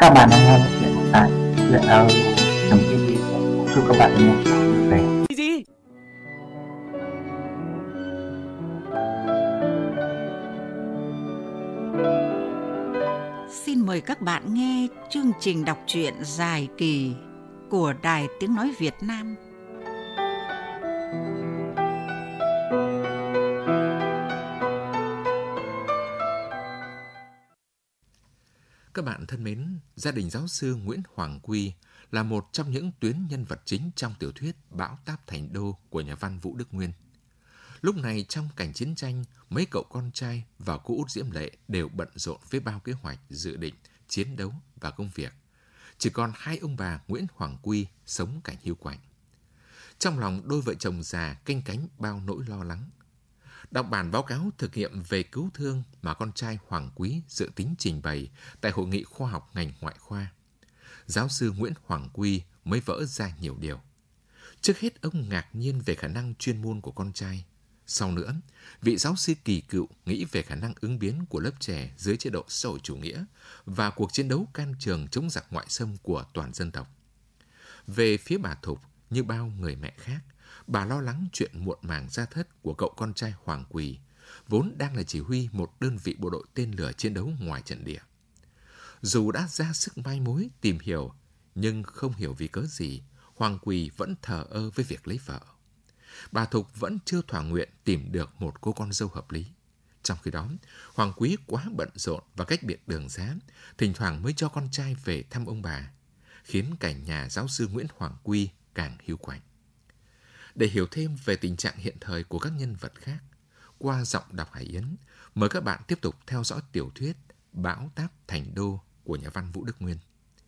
Các bạn đang nghe một chuyện tại truyện audio trong TV. Chúc các bạn nghe vui vẻ. Gì? Xin mời các bạn nghe chương trình đọc truyện dài kỳ của Đài Tiếng Nói Việt Nam. Các bạn thân mến, gia đình giáo sư Nguyễn Hoàng Quy là một trong những tuyến nhân vật chính trong tiểu thuyết Bão táp Thành Đô của nhà văn Vũ Đức Nguyên. Lúc này trong cảnh chiến tranh, mấy cậu con trai và cô út Diễm Lệ đều bận rộn với bao kế hoạch, dự định, chiến đấu và công việc. Chỉ còn hai ông bà Nguyễn Hoàng Quy sống cảnh hiu quạnh. Trong lòng đôi vợ chồng già canh cánh bao nỗi lo lắng. Đọc bản báo cáo thực nghiệm về cứu thương mà con trai Hoàng Quý dự tính trình bày tại Hội nghị khoa học ngành ngoại khoa, giáo sư Nguyễn Hoàng Quy mới vỡ ra nhiều điều. Trước hết ông ngạc nhiên về khả năng chuyên môn của con trai. Sau nữa, vị giáo sư kỳ cựu nghĩ về khả năng ứng biến của lớp trẻ dưới chế độ xã hội chủ nghĩa và cuộc chiến đấu can trường chống giặc ngoại xâm của toàn dân tộc. Về phía bà Thục, như bao người mẹ khác, bà lo lắng chuyện muộn màng gia thất của cậu con trai Hoàng Quỳ, vốn đang là chỉ huy một đơn vị bộ đội tên lửa chiến đấu ngoài trận địa. Dù đã ra sức mai mối tìm hiểu, nhưng không hiểu vì cớ gì, Hoàng Quỳ vẫn thờ ơ với việc lấy vợ. Bà Thục vẫn chưa thỏa nguyện tìm được một cô con dâu hợp lý. Trong khi đó, Hoàng Quý quá bận rộn và cách biệt đường xá, thỉnh thoảng mới cho con trai về thăm ông bà, khiến cảnh nhà giáo sư Nguyễn Hoàng Quy càng hiu quạnh. Để hiểu thêm về tình trạng hiện thời của các nhân vật khác, qua giọng đọc Hải Yến, mời các bạn tiếp tục theo dõi tiểu thuyết Bão táp Thành Đô của nhà văn Vũ Đức Nguyên.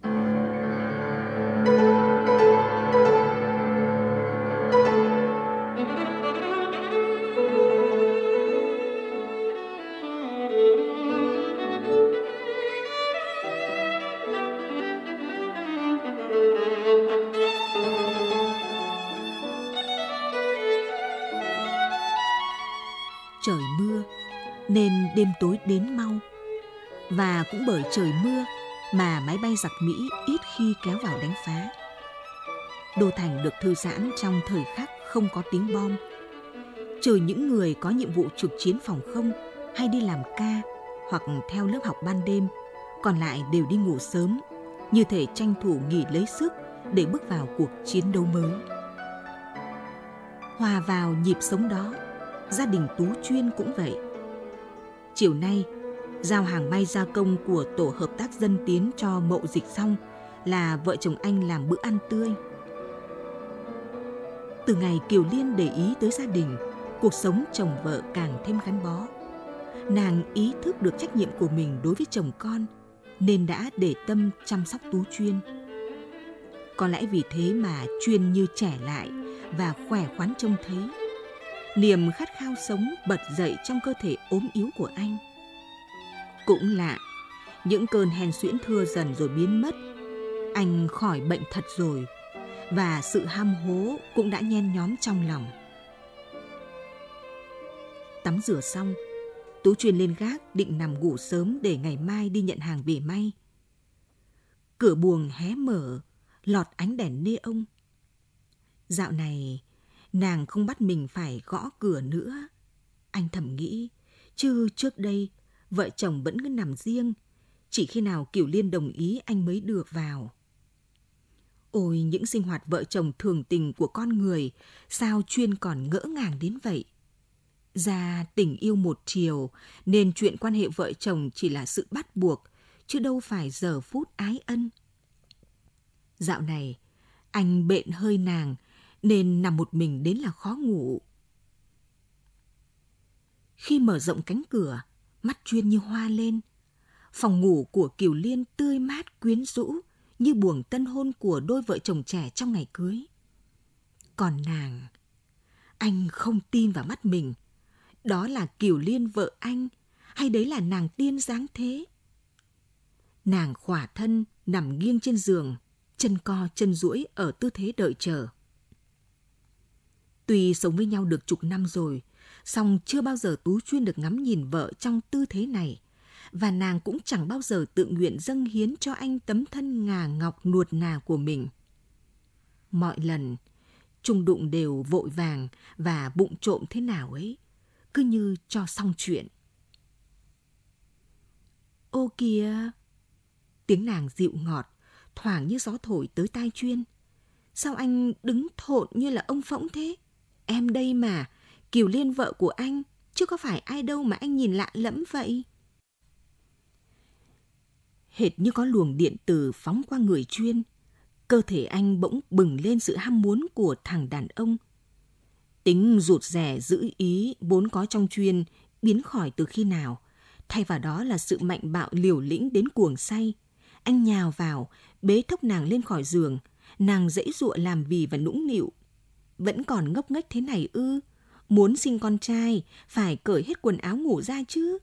Trời mưa nên đêm tối đến mau, và cũng bởi trời mưa mà máy bay giặc Mỹ ít khi kéo vào đánh phá. Đô thành được thư giãn trong thời khắc không có tiếng bom. Trừ những người có nhiệm vụ trực chiến phòng không hay đi làm ca hoặc theo lớp học ban đêm, còn lại đều đi ngủ sớm, như thể tranh thủ nghỉ lấy sức để bước vào cuộc chiến đấu mới. Hòa vào nhịp sống đó, gia đình Tú Chuyên cũng vậy. Chiều nay, giao hàng may gia công của tổ hợp tác Dân Tiến cho Mậu Dịch xong là vợ chồng anh làm bữa ăn tươi. Từ ngày Kiều Liên để ý tới gia đình, cuộc sống chồng vợ càng thêm gắn bó. Nàng ý thức được trách nhiệm của mình đối với chồng con, nên đã để tâm chăm sóc Tú Chuyên. Có lẽ vì thế mà Chuyên như trẻ lại và khỏe khoắn trông thấy. Niềm khát khao sống bật dậy trong cơ thể ốm yếu của anh. Cũng lạ, những cơn hen suyễn thưa dần rồi biến mất. Anh khỏi bệnh thật rồi, và sự ham hố cũng đã nhen nhóm trong lòng. Tắm rửa xong, Tú Chuyên lên gác định nằm ngủ sớm để ngày mai đi nhận hàng về may. Cửa buồng hé mở, lọt ánh đèn neon. Dạo này, nàng không bắt mình phải gõ cửa nữa. Anh thầm nghĩ, chứ trước đây, vợ chồng vẫn cứ nằm riêng, chỉ khi nào Kiều Liên đồng ý anh mới được vào. Ôi, những sinh hoạt vợ chồng thường tình của con người, sao Chuyên còn ngỡ ngàng đến vậy? Ra tình yêu một chiều, nên chuyện quan hệ vợ chồng chỉ là sự bắt buộc, chứ đâu phải giờ phút ái ân. Dạo này, anh bệnh hơi nàng, nên nằm một mình đến là khó ngủ. Khi mở rộng cánh cửa, mắt Chuyên như hoa lên. Phòng ngủ của Kiều Liên tươi mát quyến rũ, như buồng tân hôn của đôi vợ chồng trẻ trong ngày cưới. Còn nàng, anh không tin vào mắt mình. Đó là Kiều Liên vợ anh, hay đấy là nàng tiên dáng thế? Nàng khỏa thân nằm nghiêng trên giường, chân co chân duỗi ở tư thế đợi chờ. Tuy sống với nhau được chục năm rồi, song chưa bao giờ Tú Chuyên được ngắm nhìn vợ trong tư thế này, và nàng cũng chẳng bao giờ tự nguyện dâng hiến cho anh tấm thân ngà ngọc nuột nà của mình. Mọi lần, chung đụng đều vội vàng và bụng trộm thế nào ấy, cứ như cho xong chuyện. Ô kìa! Tiếng nàng dịu ngọt, thoảng như gió thổi tới tai Chuyên. Sao anh đứng thộn như là ông phỗng thế? Em đây mà, Kiều Liên vợ của anh, chứ có phải ai đâu mà anh nhìn lạ lẫm vậy. Hệt như có luồng điện từ phóng qua người Chuyên, cơ thể anh bỗng bừng lên sự ham muốn của thằng đàn ông. Tính rụt rè giữ ý vốn có trong Chuyên biến khỏi từ khi nào, thay vào đó là sự mạnh bạo liều lĩnh đến cuồng say. Anh nhào vào, bế thốc nàng lên khỏi giường, nàng giãy giụa làm vì và nũng nịu. Vẫn còn ngốc nghếch thế này ư? Muốn sinh con trai, phải cởi hết quần áo ngủ ra chứ.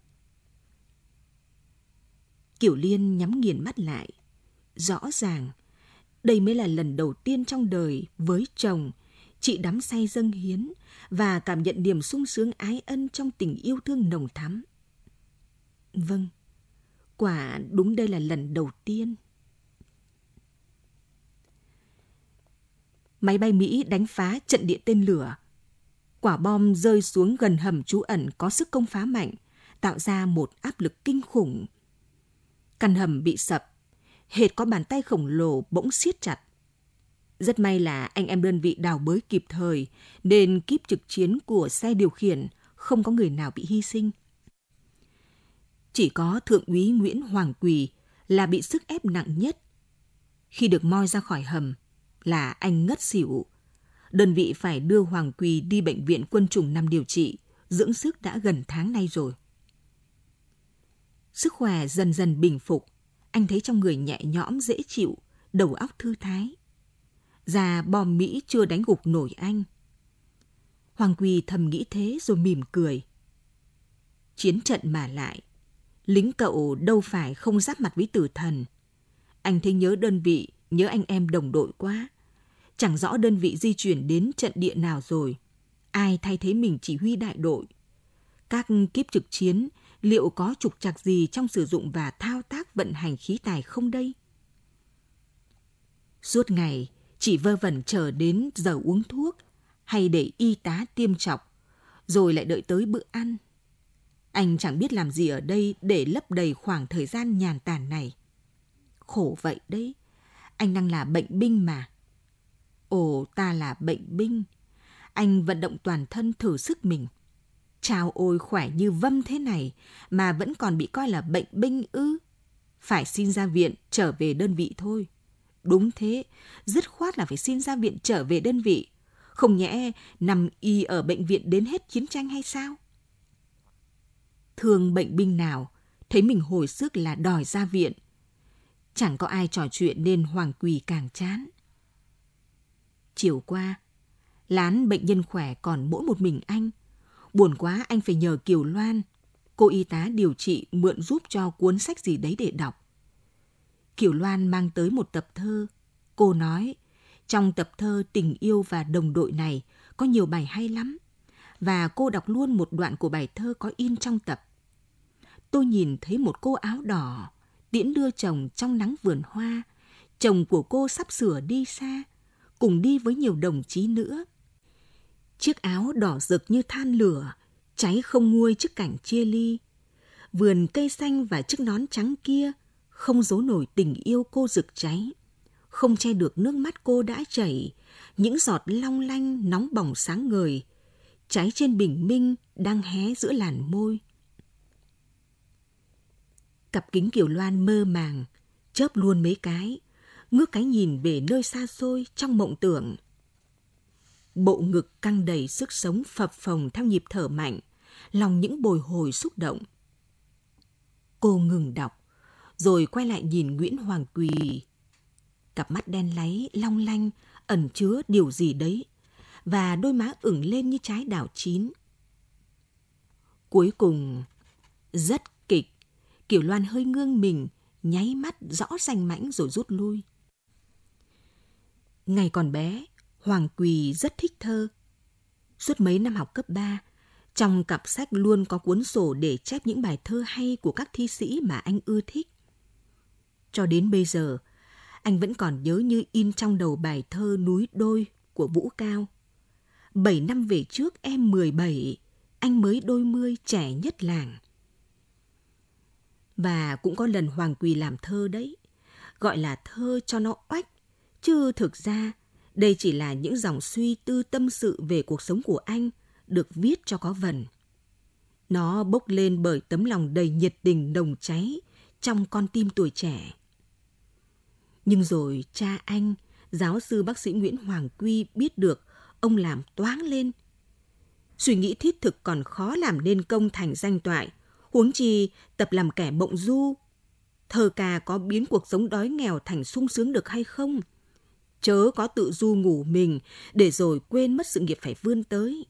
Kiều Liên nhắm nghiền mắt lại. Rõ ràng, đây mới là lần đầu tiên trong đời với chồng, chị đắm say dâng hiến và cảm nhận niềm sung sướng ái ân trong tình yêu thương nồng thắm. Vâng, quả đúng đây là lần đầu tiên. Máy bay Mỹ đánh phá trận địa tên lửa. Quả bom rơi xuống gần hầm trú ẩn có sức công phá mạnh, tạo ra một áp lực kinh khủng. Căn hầm bị sập, hệt có bàn tay khổng lồ bỗng siết chặt. Rất may là anh em đơn vị đào bới kịp thời, nên kíp trực chiến của xe điều khiển không có người nào bị hy sinh. Chỉ có Thượng úy Nguyễn Hoàng Quỳ là bị sức ép nặng nhất. Khi được moi ra khỏi hầm là anh ngất xỉu. Đơn vị phải đưa Hoàng Quỳ đi bệnh viện Quân chủng 5 điều trị, dưỡng sức đã gần tháng nay rồi. Sức khỏe dần dần bình phục, anh thấy trong người nhẹ nhõm dễ chịu, đầu óc thư thái. Già bom Mỹ chưa đánh gục nổi anh. Hoàng Quỳ thầm nghĩ thế rồi mỉm cười. Chiến trận mà lại, lính cậu đâu phải không giáp mặt với tử thần. Anh thấy nhớ đơn vị, nhớ anh em đồng đội quá. Chẳng rõ đơn vị di chuyển đến trận địa nào rồi. Ai thay thế mình chỉ huy đại đội? Các kíp trực chiến liệu có trục trặc gì trong sử dụng và thao tác vận hành khí tài không đây? Suốt ngày chỉ vơ vẩn chờ đến giờ uống thuốc hay để y tá tiêm chọc, rồi lại đợi tới bữa ăn. Anh chẳng biết làm gì ở đây để lấp đầy khoảng thời gian nhàn tản này. Khổ vậy đấy, anh đang là bệnh binh mà. Ồ, ta là bệnh binh. Anh vận động toàn thân thử sức mình. Chao ôi, khỏe như vâm thế này mà vẫn còn bị coi là bệnh binh ư? Phải xin ra viện trở về đơn vị thôi. Đúng thế, dứt khoát là phải xin ra viện trở về đơn vị. Không nhẽ nằm y ở bệnh viện đến hết chiến tranh hay sao? Thương bệnh binh nào, thấy mình hồi sức là đòi ra viện. Chẳng có ai trò chuyện nên Hoàng Quỳ càng chán. Chiều qua, lán bệnh nhân khỏe còn mỗi một mình anh. Buồn quá anh phải nhờ Kiều Loan, cô y tá điều trị mượn giúp cho cuốn sách gì đấy để đọc. Kiều Loan mang tới một tập thơ. Cô nói, trong tập thơ tình yêu và đồng đội này có nhiều bài hay lắm. Và cô đọc luôn một đoạn của bài thơ có in trong tập. Tôi nhìn thấy một cô áo đỏ, tiễn đưa chồng trong nắng vườn hoa. Chồng của cô sắp sửa đi xa, cùng đi với nhiều đồng chí nữa. Chiếc áo đỏ rực như than lửa, cháy không nguôi trước cảnh chia ly. Vườn cây xanh và chiếc nón trắng kia không giấu nổi tình yêu cô rực cháy, không che được nước mắt cô đã chảy, những giọt long lanh nóng bỏng sáng ngời, cháy trên bình minh đang hé giữa làn môi. Cặp kính Kiều Loan mơ màng, chớp luôn mấy cái, ngước cái nhìn về nơi xa xôi trong mộng tưởng. Bộ ngực căng đầy sức sống phập phồng theo nhịp thở mạnh, lòng những bồi hồi xúc động. Cô ngừng đọc, rồi quay lại nhìn Nguyễn Hoàng Quỳ. Cặp mắt đen láy, long lanh, ẩn chứa điều gì đấy, và đôi má ửng lên như trái đào chín. Cuối cùng, rất kịch, Kiều Loan hơi ngương mình, nháy mắt rõ rành mãnh rồi rút lui. Ngày còn bé, Hoàng Quỳ rất thích thơ. Suốt mấy năm học cấp 3, Trong cặp sách luôn có cuốn sổ để chép những bài thơ hay của các thi sĩ mà anh ưa thích. Cho đến bây giờ, anh vẫn còn nhớ như in trong đầu bài thơ Núi Đôi của Vũ Cao. 7 năm về trước em 17, anh mới đôi mươi trẻ nhất làng. Và cũng có lần Hoàng Quỳ làm thơ đấy, gọi là thơ cho nó oách, chứ thực ra đây chỉ là những dòng suy tư tâm sự về cuộc sống của anh, được viết cho có vần. Nó bốc lên bởi tấm lòng đầy nhiệt tình nồng cháy trong con tim tuổi trẻ. Nhưng rồi cha anh, giáo sư bác sĩ Nguyễn Hoàng Quy biết được ông làm toáng lên. Suy nghĩ thiết thực còn khó làm nên công thành danh toại, huống chi tập làm kẻ bộng du. Thơ ca có biến cuộc sống đói nghèo thành sung sướng được hay không? Chớ có tự du ngủ mình để rồi quên mất sự nghiệp phải vươn tới.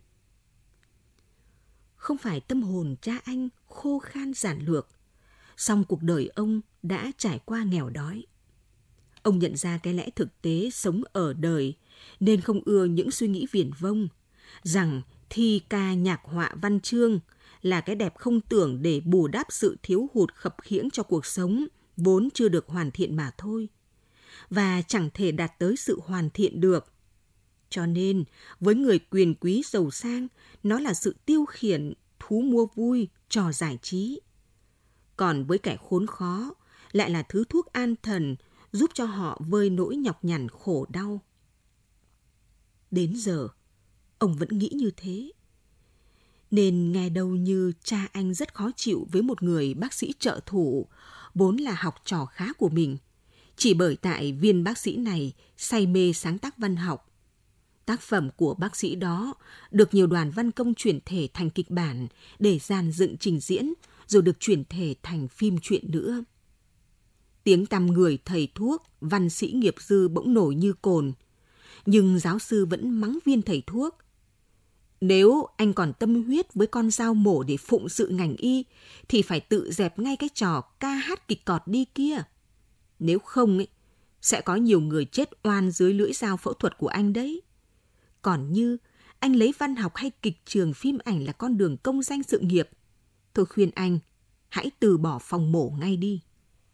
Không phải tâm hồn cha anh khô khan giản lược, song cuộc đời ông đã trải qua nghèo đói. Ông nhận ra cái lẽ thực tế sống ở đời nên không ưa những suy nghĩ viển vông, rằng thi ca nhạc họa văn chương là cái đẹp không tưởng để bù đắp sự thiếu hụt khập khiễng cho cuộc sống vốn chưa được hoàn thiện mà thôi, và chẳng thể đạt tới sự hoàn thiện được. Cho nên, với người quyền quý giàu sang, nó là sự tiêu khiển, thú mua vui, trò giải trí. Còn với kẻ khốn khó, lại là thứ thuốc an thần, giúp cho họ vơi nỗi nhọc nhằn khổ đau. Đến giờ, ông vẫn nghĩ như thế. Nên nghe đâu như cha anh rất khó chịu với một người bác sĩ trợ thủ, vốn là học trò khá của mình, chỉ bởi tại viên bác sĩ này say mê sáng tác văn học. Tác phẩm của bác sĩ đó được nhiều đoàn văn công chuyển thể thành kịch bản để dàn dựng trình diễn, rồi được chuyển thể thành phim truyện nữa. Tiếng tăm người thầy thuốc, văn sĩ nghiệp dư bỗng nổi như cồn, nhưng giáo sư vẫn mắng viên thầy thuốc. Nếu anh còn tâm huyết với con dao mổ để phụng sự ngành y, thì phải tự dẹp ngay cái trò ca hát kịch cọt đi kia. Nếu không, sẽ có nhiều người chết oan dưới lưỡi dao phẫu thuật của anh đấy. Còn như anh lấy văn học hay kịch trường phim ảnh là con đường công danh sự nghiệp, tôi khuyên anh hãy từ bỏ phòng mổ ngay đi.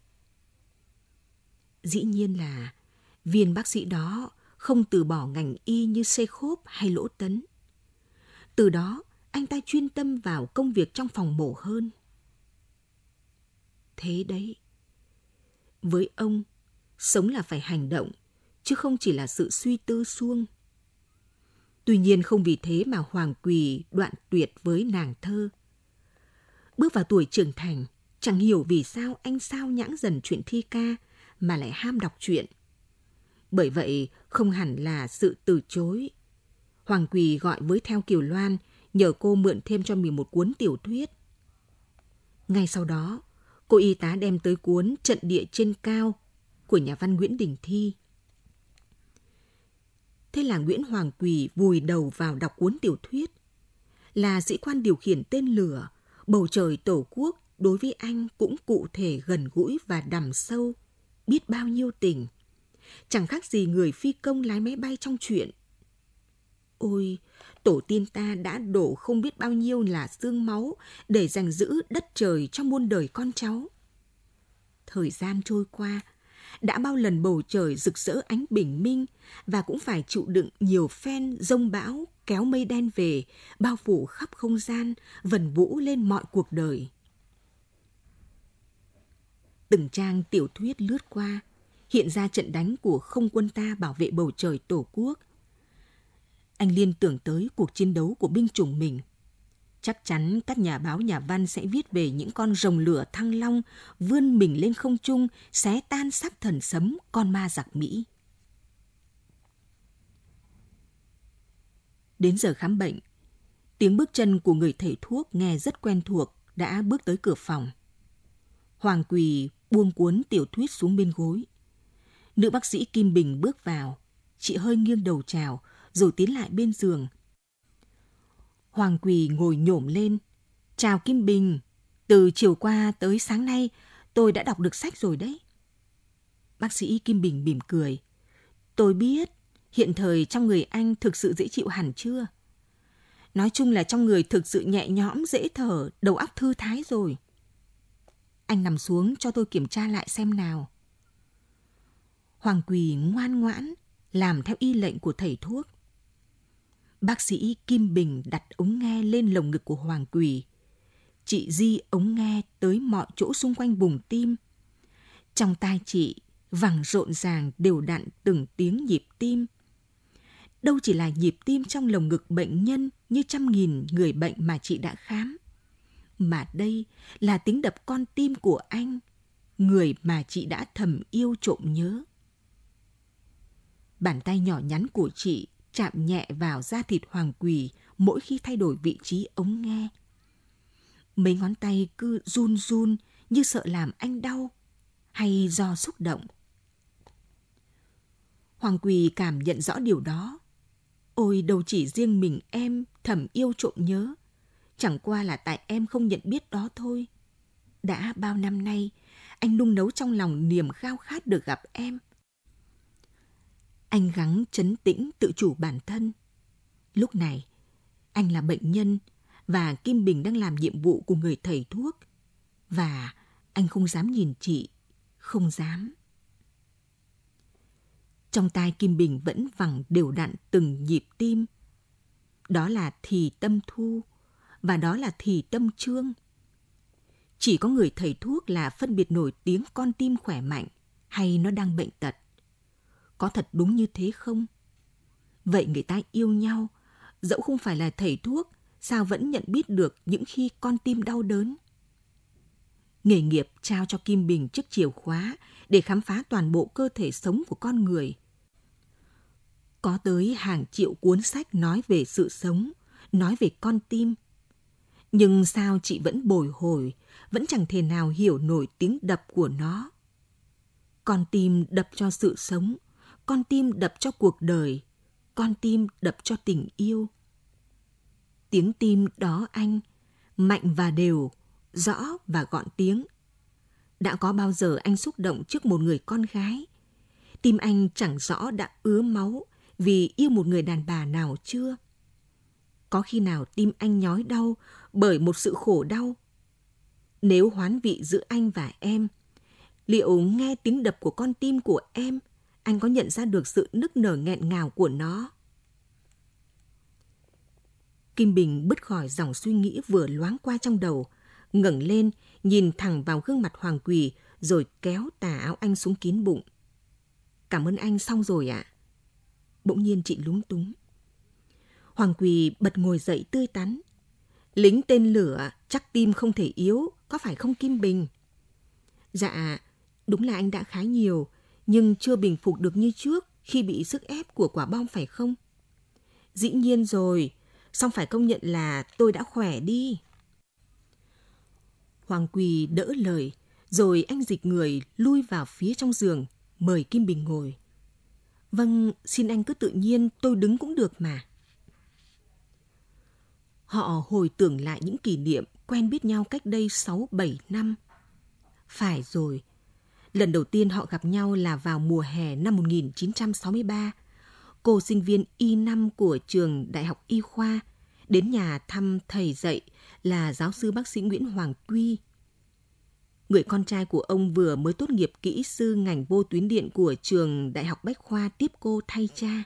Dĩ nhiên là viên bác sĩ đó không từ bỏ ngành y như Chekhov hay Lỗ Tấn. Từ đó, anh ta chuyên tâm vào công việc trong phòng mổ hơn. Thế đấy, với ông, sống là phải hành động, chứ không chỉ là sự suy tư suông. Tuy nhiên không vì thế mà Hoàng Quỳ đoạn tuyệt với nàng thơ. Bước vào tuổi trưởng thành, chẳng hiểu vì sao anh sao nhãng dần chuyện thi ca mà lại ham đọc truyện. Bởi vậy không hẳn là sự từ chối. Hoàng Quỳ gọi với Theo Kiều Loan, nhờ cô mượn thêm cho mình một cuốn tiểu thuyết. Ngay sau đó, cô y tá đem tới cuốn Trận địa trên cao của nhà văn Nguyễn Đình Thi. Thế là Nguyễn Hoàng Quỳ vùi đầu vào đọc cuốn tiểu thuyết. Là sĩ quan điều khiển tên lửa, bầu trời tổ quốc đối với anh cũng cụ thể gần gũi và đằm sâu, biết bao nhiêu tình. Chẳng khác gì người phi công lái máy bay trong truyện. Ôi, tổ tiên ta đã đổ không biết bao nhiêu là xương máu để giành giữ đất trời cho muôn đời con cháu. Thời gian trôi qua, đã bao lần bầu trời rực rỡ ánh bình minh và cũng phải chịu đựng nhiều phen giông bão kéo mây đen về, bao phủ khắp không gian, vần vũ lên mọi cuộc đời. Từng trang tiểu thuyết lướt qua, hiện ra trận đánh của không quân ta bảo vệ bầu trời tổ quốc. Anh liên tưởng tới cuộc chiến đấu của binh chủng mình. Chắc chắn các nhà báo nhà văn sẽ viết về những con rồng lửa thăng long vươn mình lên không trung, xé tan xác thần sấm con ma giặc Mỹ. Đến giờ khám bệnh, tiếng bước chân của người thầy thuốc nghe rất quen thuộc đã bước tới cửa phòng. Hoàng Quỳ buông cuốn tiểu thuyết xuống bên gối. Nữ bác sĩ Kim Bình bước vào, chị hơi nghiêng đầu chào rồi tiến lại bên giường. Hoàng Quỳ ngồi nhổm lên. Chào Kim Bình, từ chiều qua tới sáng nay tôi đã đọc được sách rồi đấy. Bác sĩ Kim Bình mỉm cười. Tôi biết, hiện thời trong người anh thực sự dễ chịu hẳn chưa? Nói chung là trong người thực sự nhẹ nhõm, dễ thở, đầu óc thư thái rồi. Anh nằm xuống cho tôi kiểm tra lại xem nào. Hoàng Quỳ ngoan ngoãn, làm theo y lệnh của thầy thuốc. Bác sĩ Kim Bình đặt ống nghe lên lồng ngực của Hoàng Quỳ. Chị di ống nghe tới mọi chỗ xung quanh vùng tim. Trong tai chị vẳng rộn ràng đều đặn từng tiếng nhịp tim. Đâu chỉ là nhịp tim trong lồng ngực bệnh nhân như trăm nghìn người bệnh mà chị đã khám, mà đây là tiếng đập con tim của anh, người mà chị đã thầm yêu trộm nhớ. Bàn tay nhỏ nhắn của chị chạm nhẹ vào da thịt Hoàng Quỳ mỗi khi thay đổi vị trí ống nghe. Mấy ngón tay cứ run run như sợ làm anh đau hay do xúc động. Hoàng Quỳ cảm nhận rõ điều đó. Ôi, đâu chỉ riêng mình em thầm yêu trộm nhớ, chẳng qua là tại em không nhận biết đó thôi. Đã bao năm nay, anh nung nấu trong lòng niềm khao khát được gặp em. Anh gắng trấn tĩnh tự chủ bản thân. Lúc này, anh là bệnh nhân và Kim Bình đang làm nhiệm vụ của người thầy thuốc. Và anh không dám nhìn chị, không dám. Trong tai Kim Bình vẫn vẳng đều đặn từng nhịp tim. Đó là thì tâm Thu và đó là thì tâm Trương. Chỉ có người thầy thuốc là phân biệt nổi tiếng con tim khỏe mạnh hay nó đang bệnh tật. Có thật đúng như thế không? Vậy người ta yêu nhau, dẫu không phải là thầy thuốc, sao vẫn nhận biết được những khi con tim đau đớn? Nghề nghiệp trao cho Kim Bình chiếc chìa khóa để khám phá toàn bộ cơ thể sống của con người. Có tới hàng triệu cuốn sách nói về sự sống, nói về con tim. Nhưng sao chị vẫn bồi hồi, vẫn chẳng thể nào hiểu nổi tiếng đập của nó. Con tim đập cho sự sống, con tim đập cho cuộc đời, con tim đập cho tình yêu. Tiếng tim đó anh, mạnh và đều, rõ và gọn tiếng. Đã có bao giờ anh xúc động trước một người con gái? Tim anh chẳng rõ đã ứa máu vì yêu một người đàn bà nào chưa? Có khi nào tim anh nhói đau bởi một sự khổ đau? Nếu hoán vị giữa anh và em, liệu nghe tiếng đập của con tim của em, anh có nhận ra được sự nức nở nghẹn ngào của nó? Kim Bình bứt khỏi dòng suy nghĩ vừa loáng qua trong đầu, ngẩng lên, nhìn thẳng vào gương mặt Hoàng Quỳ, rồi kéo tà áo anh xuống kín bụng. Cảm ơn anh, xong rồi ạ. Bỗng nhiên chị lúng túng. Hoàng Quỳ bật ngồi dậy tươi tắn. Lính tên lửa, chắc tim không thể yếu, có phải không Kim Bình? Dạ, đúng là anh đã khá nhiều, nhưng chưa bình phục được như trước khi bị sức ép của quả bom phải không? Dĩ nhiên rồi, song phải công nhận là tôi đã khỏe đi. Hoàng Quỳ đỡ lời, rồi anh dịch người lui vào phía trong giường, mời Kim Bình ngồi. Vâng, xin anh cứ tự nhiên, tôi đứng cũng được mà. Họ hồi tưởng lại những kỷ niệm quen biết nhau cách đây 6-7 năm. Phải rồi, lần đầu tiên họ gặp nhau là vào mùa hè năm 1963. Cô sinh viên Y năm của trường Đại học Y khoa đến nhà thăm thầy dạy là giáo sư bác sĩ Nguyễn Hoàng Quy. Người con trai của ông vừa mới tốt nghiệp kỹ sư ngành vô tuyến điện của trường Đại học Bách khoa tiếp cô thay cha.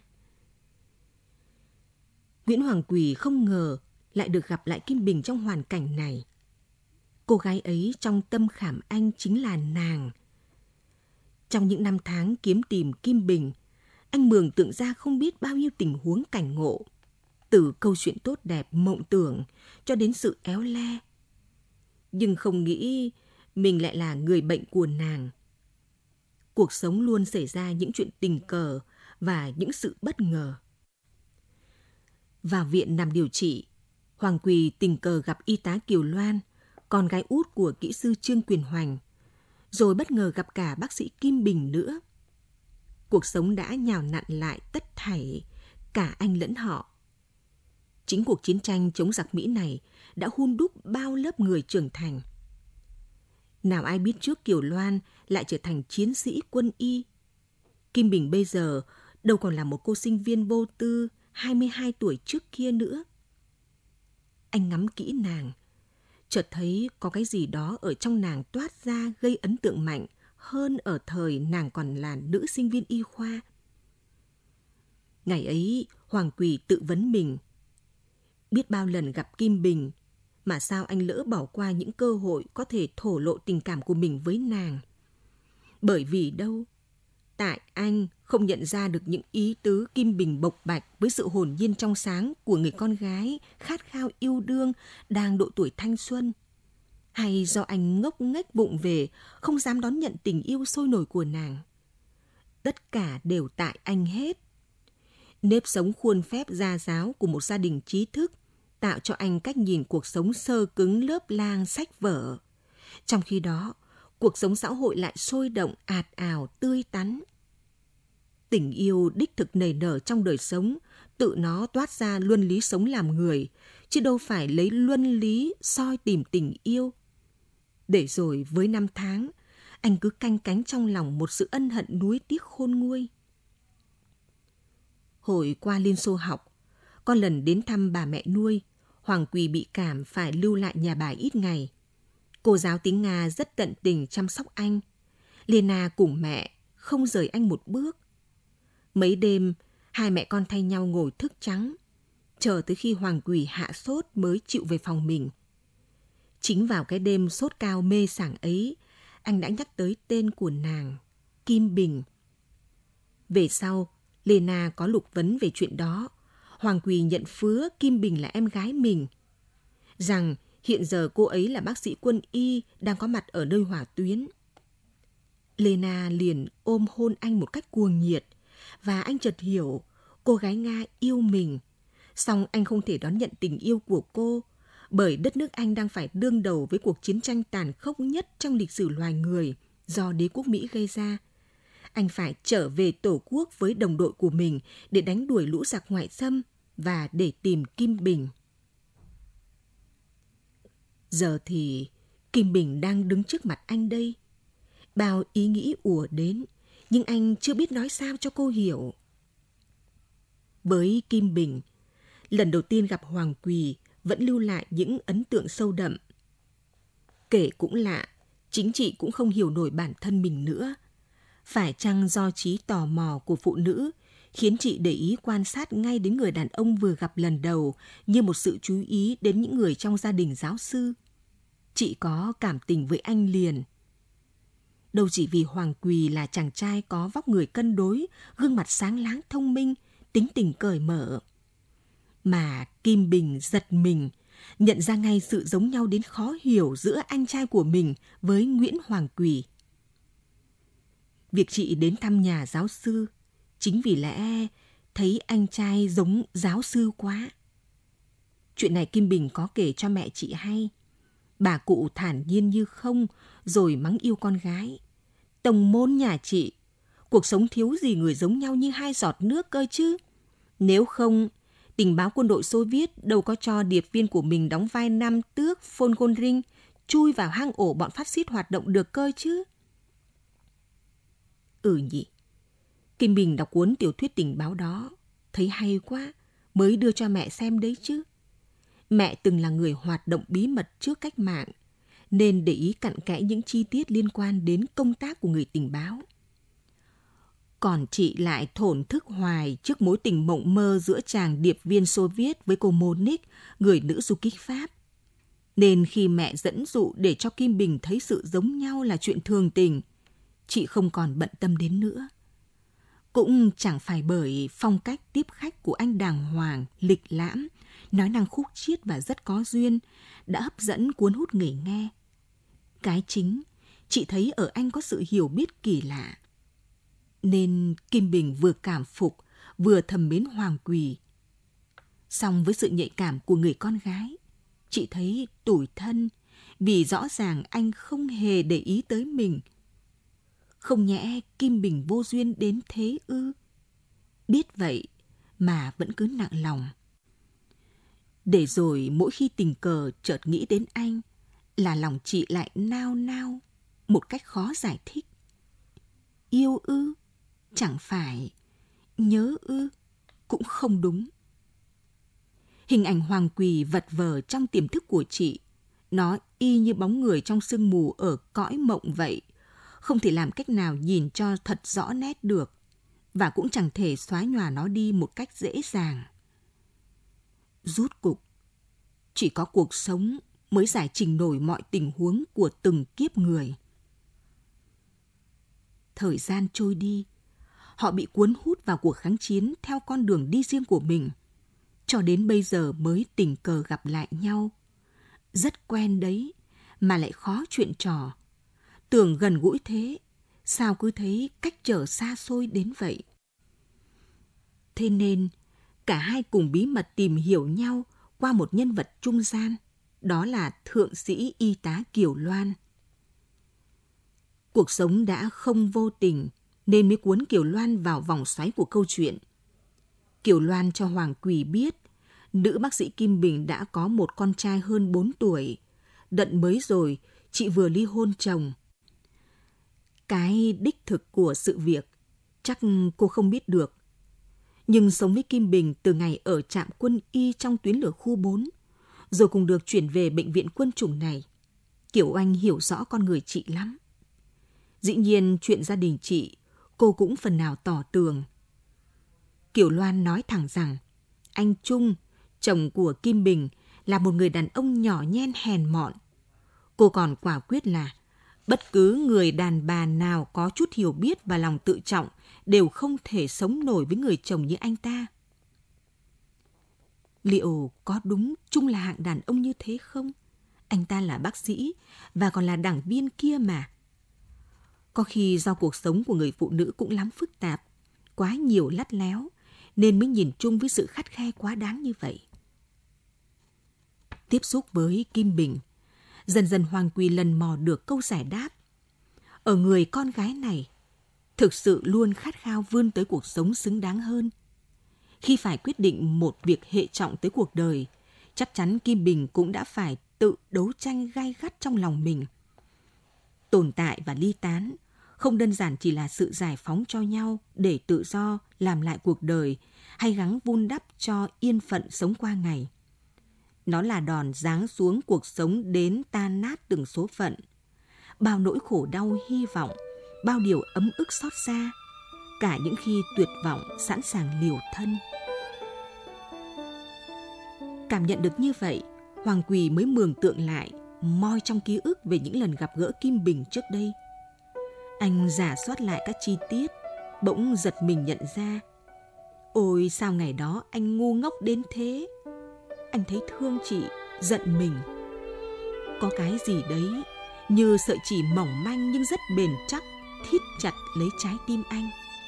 Nguyễn Hoàng Quỳ không ngờ lại được gặp lại Kim Bình trong hoàn cảnh này. Cô gái ấy trong tâm khảm anh chính là nàng. Trong những năm tháng kiếm tìm Kim Bình, anh mường tượng ra không biết bao nhiêu tình huống cảnh ngộ, từ câu chuyện tốt đẹp mộng tưởng cho đến sự éo le. Nhưng không nghĩ mình lại là người bệnh của nàng. Cuộc sống luôn xảy ra những chuyện tình cờ và những sự bất ngờ. Vào viện nằm điều trị, Hoàng Quỳ tình cờ gặp y tá Kiều Loan, con gái út của kỹ sư Trương Quyền Hoành, rồi bất ngờ gặp cả bác sĩ Kim Bình nữa. Cuộc sống đã nhào nặn lại tất thảy, cả anh lẫn họ. Chính cuộc chiến tranh chống giặc Mỹ này đã hun đúc bao lớp người trưởng thành. Nào ai biết trước Kiều Loan lại trở thành chiến sĩ quân y. Kim Bình bây giờ đâu còn là một cô sinh viên vô tư 22 tuổi trước kia nữa. Anh ngắm kỹ nàng, chợt thấy có cái gì đó ở trong nàng toát ra gây ấn tượng mạnh hơn ở thời nàng còn là nữ sinh viên y khoa. Ngày ấy, Hoàng Quỳ tự vấn mình. Biết bao lần gặp Kim Bình, mà sao anh lỡ bỏ qua những cơ hội có thể thổ lộ tình cảm của mình với nàng? Bởi vì đâu? Tại anh không nhận ra được những ý tứ Kim Bình bộc bạch với sự hồn nhiên trong sáng của người con gái khát khao yêu đương đang độ tuổi thanh xuân. Hay do anh ngốc nghếch vụng về, không dám đón nhận tình yêu sôi nổi của nàng? Tất cả đều tại anh hết. Nếp sống khuôn phép gia giáo của một gia đình trí thức tạo cho anh cách nhìn cuộc sống xơ cứng lớp lang sách vở. Trong khi đó, cuộc sống xã hội lại sôi động, ạt ào, tươi tắn. Tình yêu đích thực nảy nở trong đời sống, tự nó toát ra luân lý sống làm người, chứ đâu phải lấy luân lý soi tìm tình yêu. Để rồi với năm tháng, anh cứ canh cánh trong lòng một sự ân hận nuối tiếc khôn nguôi. Hồi qua Liên Xô học, có lần đến thăm bà mẹ nuôi, Hoàng Quỳ bị cảm phải lưu lại nhà bà ít ngày. Cô giáo tiếng Nga rất tận tình chăm sóc anh. Lena cùng mẹ không rời anh một bước. Mấy đêm, hai mẹ con thay nhau ngồi thức trắng, chờ tới khi Hoàng Quỳ hạ sốt mới chịu về phòng mình. Chính vào cái đêm sốt cao mê sảng ấy, anh đã nhắc tới tên của nàng, Kim Bình. Về sau, Lena có lục vấn về chuyện đó. Hoàng Quỳ nhận phứa Kim Bình là em gái mình, rằng hiện giờ cô ấy là bác sĩ quân y đang có mặt ở nơi hỏa tuyến. Lena liền ôm hôn anh một cách cuồng nhiệt, và anh chợt hiểu cô gái Nga yêu mình. Song anh không thể đón nhận tình yêu của cô, bởi đất nước Anh đang phải đương đầu với cuộc chiến tranh tàn khốc nhất trong lịch sử loài người do đế quốc Mỹ gây ra. Anh phải trở về Tổ quốc với đồng đội của mình để đánh đuổi lũ giặc ngoại xâm và để tìm Kim Bình. Giờ thì Kim Bình đang đứng trước mặt anh đây. Bao ý nghĩ ùa đến, nhưng anh chưa biết nói sao cho cô hiểu. Với Kim Bình, lần đầu tiên gặp Hoàng Quỳ vẫn lưu lại những ấn tượng sâu đậm. Kể cũng lạ, chính chị cũng không hiểu nổi bản thân mình nữa. Phải chăng do trí tò mò của phụ nữ khiến chị để ý quan sát ngay đến người đàn ông vừa gặp lần đầu như một sự chú ý đến những người trong gia đình giáo sư? Chị có cảm tình với anh liền. Đâu chỉ vì Hoàng Quỳ là chàng trai có vóc người cân đối, gương mặt sáng láng thông minh, tính tình cởi mở. Mà Kim Bình giật mình, nhận ra ngay sự giống nhau đến khó hiểu giữa anh trai của mình với Nguyễn Hoàng Quỳ. Việc chị đến thăm nhà giáo sư chính vì lẽ thấy anh trai giống giáo sư quá. Chuyện này Kim Bình có kể cho mẹ chị hay. Bà cụ thản nhiên như không, rồi mắng yêu con gái. Tông môn nhà chị, cuộc sống thiếu gì người giống nhau như hai giọt nước cơ chứ. Nếu không, tình báo quân đội Xô Viết đâu có cho điệp viên của mình đóng vai nam tước Volgogrinh chui vào hang ổ bọn phát xít hoạt động được cơ chứ. Nhỉ. Kim Bình đọc cuốn tiểu thuyết tình báo đó, thấy hay quá, mới đưa cho mẹ xem đấy chứ. Mẹ từng là người hoạt động bí mật trước cách mạng, nên để ý cặn kẽ những chi tiết liên quan đến công tác của người tình báo. Còn chị lại thổn thức hoài trước mối tình mộng mơ giữa chàng điệp viên Xô Viết với cô Monique, người nữ du kích Pháp. Nên khi mẹ dẫn dụ để cho Kim Bình thấy sự giống nhau là chuyện thường tình, chị không còn bận tâm đến nữa. Cũng chẳng phải bởi phong cách tiếp khách của anh đàng hoàng, lịch lãm, nói năng khúc chiết và rất có duyên, đã hấp dẫn cuốn hút người nghe. Cái chính, chị thấy ở anh có sự hiểu biết kỳ lạ. Nên Kim Bình vừa cảm phục, vừa thầm mến Hoàng Quỳ. Song với sự nhạy cảm của người con gái, chị thấy tủi thân vì rõ ràng anh không hề để ý tới mình. Không nhẽ Kim Bình vô duyên đến thế ư? Biết vậy mà vẫn cứ nặng lòng. Để rồi mỗi khi tình cờ chợt nghĩ đến anh là lòng chị lại nao nao một cách khó giải thích. Yêu ư? Chẳng phải. Nhớ ư? Cũng không đúng. Hình ảnh Hoàng Quỳ vật vờ trong tiềm thức của chị. Nó y như bóng người trong sương mù ở cõi mộng vậy. Không thể làm cách nào nhìn cho thật rõ nét được. Và cũng chẳng thể xóa nhòa nó đi một cách dễ dàng. Rút cục, chỉ có cuộc sống mới giải trình nổi mọi tình huống của từng kiếp người. Thời gian trôi đi, họ bị cuốn hút vào cuộc kháng chiến theo con đường đi riêng của mình. Cho đến bây giờ mới tình cờ gặp lại nhau. Rất quen đấy, mà lại khó chuyện trò. Tưởng gần gũi thế, sao cứ thấy cách trở xa xôi đến vậy. Thế nên, cả hai cùng bí mật tìm hiểu nhau qua một nhân vật trung gian, đó là thượng sĩ y tá Kiều Loan. Cuộc sống đã không vô tình, nên mới cuốn Kiều Loan vào vòng xoáy của câu chuyện. Kiều Loan cho Hoàng Quỳ biết, nữ bác sĩ Kim Bình đã có một con trai hơn 4 tuổi. Đận mới rồi, chị vừa ly hôn chồng. Cái đích thực của sự việc, chắc cô không biết được. Nhưng sống với Kim Bình từ ngày ở trạm quân y trong tuyến lửa khu 4, rồi cùng được chuyển về bệnh viện quân chủng này, Kiều Oanh hiểu rõ con người chị lắm. Dĩ nhiên chuyện gia đình chị, cô cũng phần nào tỏ tường. Kiều Loan nói thẳng rằng, anh Trung, chồng của Kim Bình, là một người đàn ông nhỏ nhen hèn mọn. Cô còn quả quyết là, bất cứ người đàn bà nào có chút hiểu biết và lòng tự trọng đều không thể sống nổi với người chồng như anh ta. Liệu có đúng Trung là hạng đàn ông như thế không? Anh ta là bác sĩ và còn là đảng viên kia mà. Có khi do cuộc sống của người phụ nữ cũng lắm phức tạp, quá nhiều lắt léo, nên mới nhìn chung với sự khắt khe quá đáng như vậy. Tiếp xúc với Kim Bình, dần dần Hoàng Quỳ lần mò được câu giải đáp. Ở người con gái này, thực sự luôn khát khao vươn tới cuộc sống xứng đáng hơn. Khi phải quyết định một việc hệ trọng tới cuộc đời, chắc chắn Kim Bình cũng đã phải tự đấu tranh gay gắt trong lòng mình. Tồn tại và ly tán không đơn giản chỉ là sự giải phóng cho nhau để tự do làm lại cuộc đời hay gắng vun đắp cho yên phận sống qua ngày. Nó là đòn giáng xuống cuộc sống đến tan nát từng số phận. Bao nỗi khổ đau hy vọng, bao điều ấm ức xót xa, cả những khi tuyệt vọng sẵn sàng liều thân. Cảm nhận được như vậy, Hoàng Quỳ mới mường tượng lại, moi trong ký ức về những lần gặp gỡ Kim Bình trước đây. Anh rà soát lại các chi tiết, bỗng giật mình nhận ra. Ôi sao ngày đó anh ngu ngốc đến thế. Anh thấy thương chị, giận mình. Có cái gì đấy, như sợi chỉ mỏng manh nhưng rất bền chắc, thít chặt lấy trái tim anh.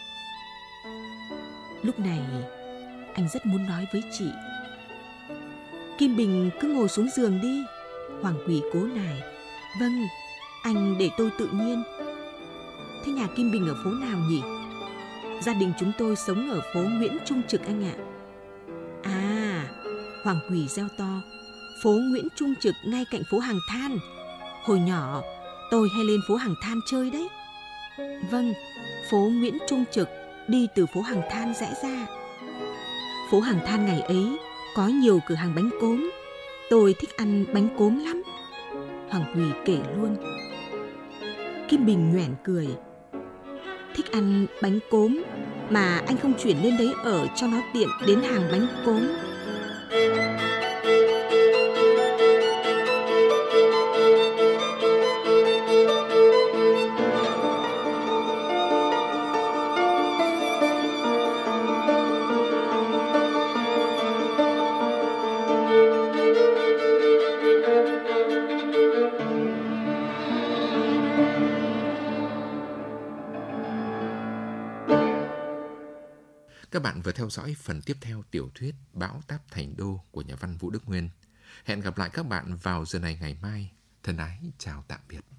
Lúc này, anh rất muốn nói với chị. Kim Bình cứ ngồi xuống giường đi. Hoàng Quỳ cố nài. Vâng, anh để tôi tự nhiên. Thế nhà Kim Bình ở phố nào nhỉ? Gia đình chúng tôi sống ở phố Nguyễn Trung Trực anh ạ. À, Hoàng Quỳ reo to. Phố Nguyễn Trung Trực ngay cạnh phố Hàng Than. Hồi nhỏ, tôi hay lên phố Hàng Than chơi đấy. Vâng, phố Nguyễn Trung Trực đi từ phố Hàng Than rẽ ra. Phố Hàng Than ngày ấy có nhiều cửa hàng bánh cốm. Tôi thích ăn bánh cốm lắm. Hoàng Quỳ kể luôn. Kim Bình nhoẻn cười. Thích ăn bánh cốm mà anh không chuyển lên đấy ở cho nó tiện đến hàng bánh cốm. Các bạn vừa theo dõi phần tiếp theo tiểu thuyết Bão táp Thành Đô của nhà văn Vũ Đức Nguyên. Hẹn gặp lại các bạn vào giờ này ngày mai. Thân ái chào tạm biệt.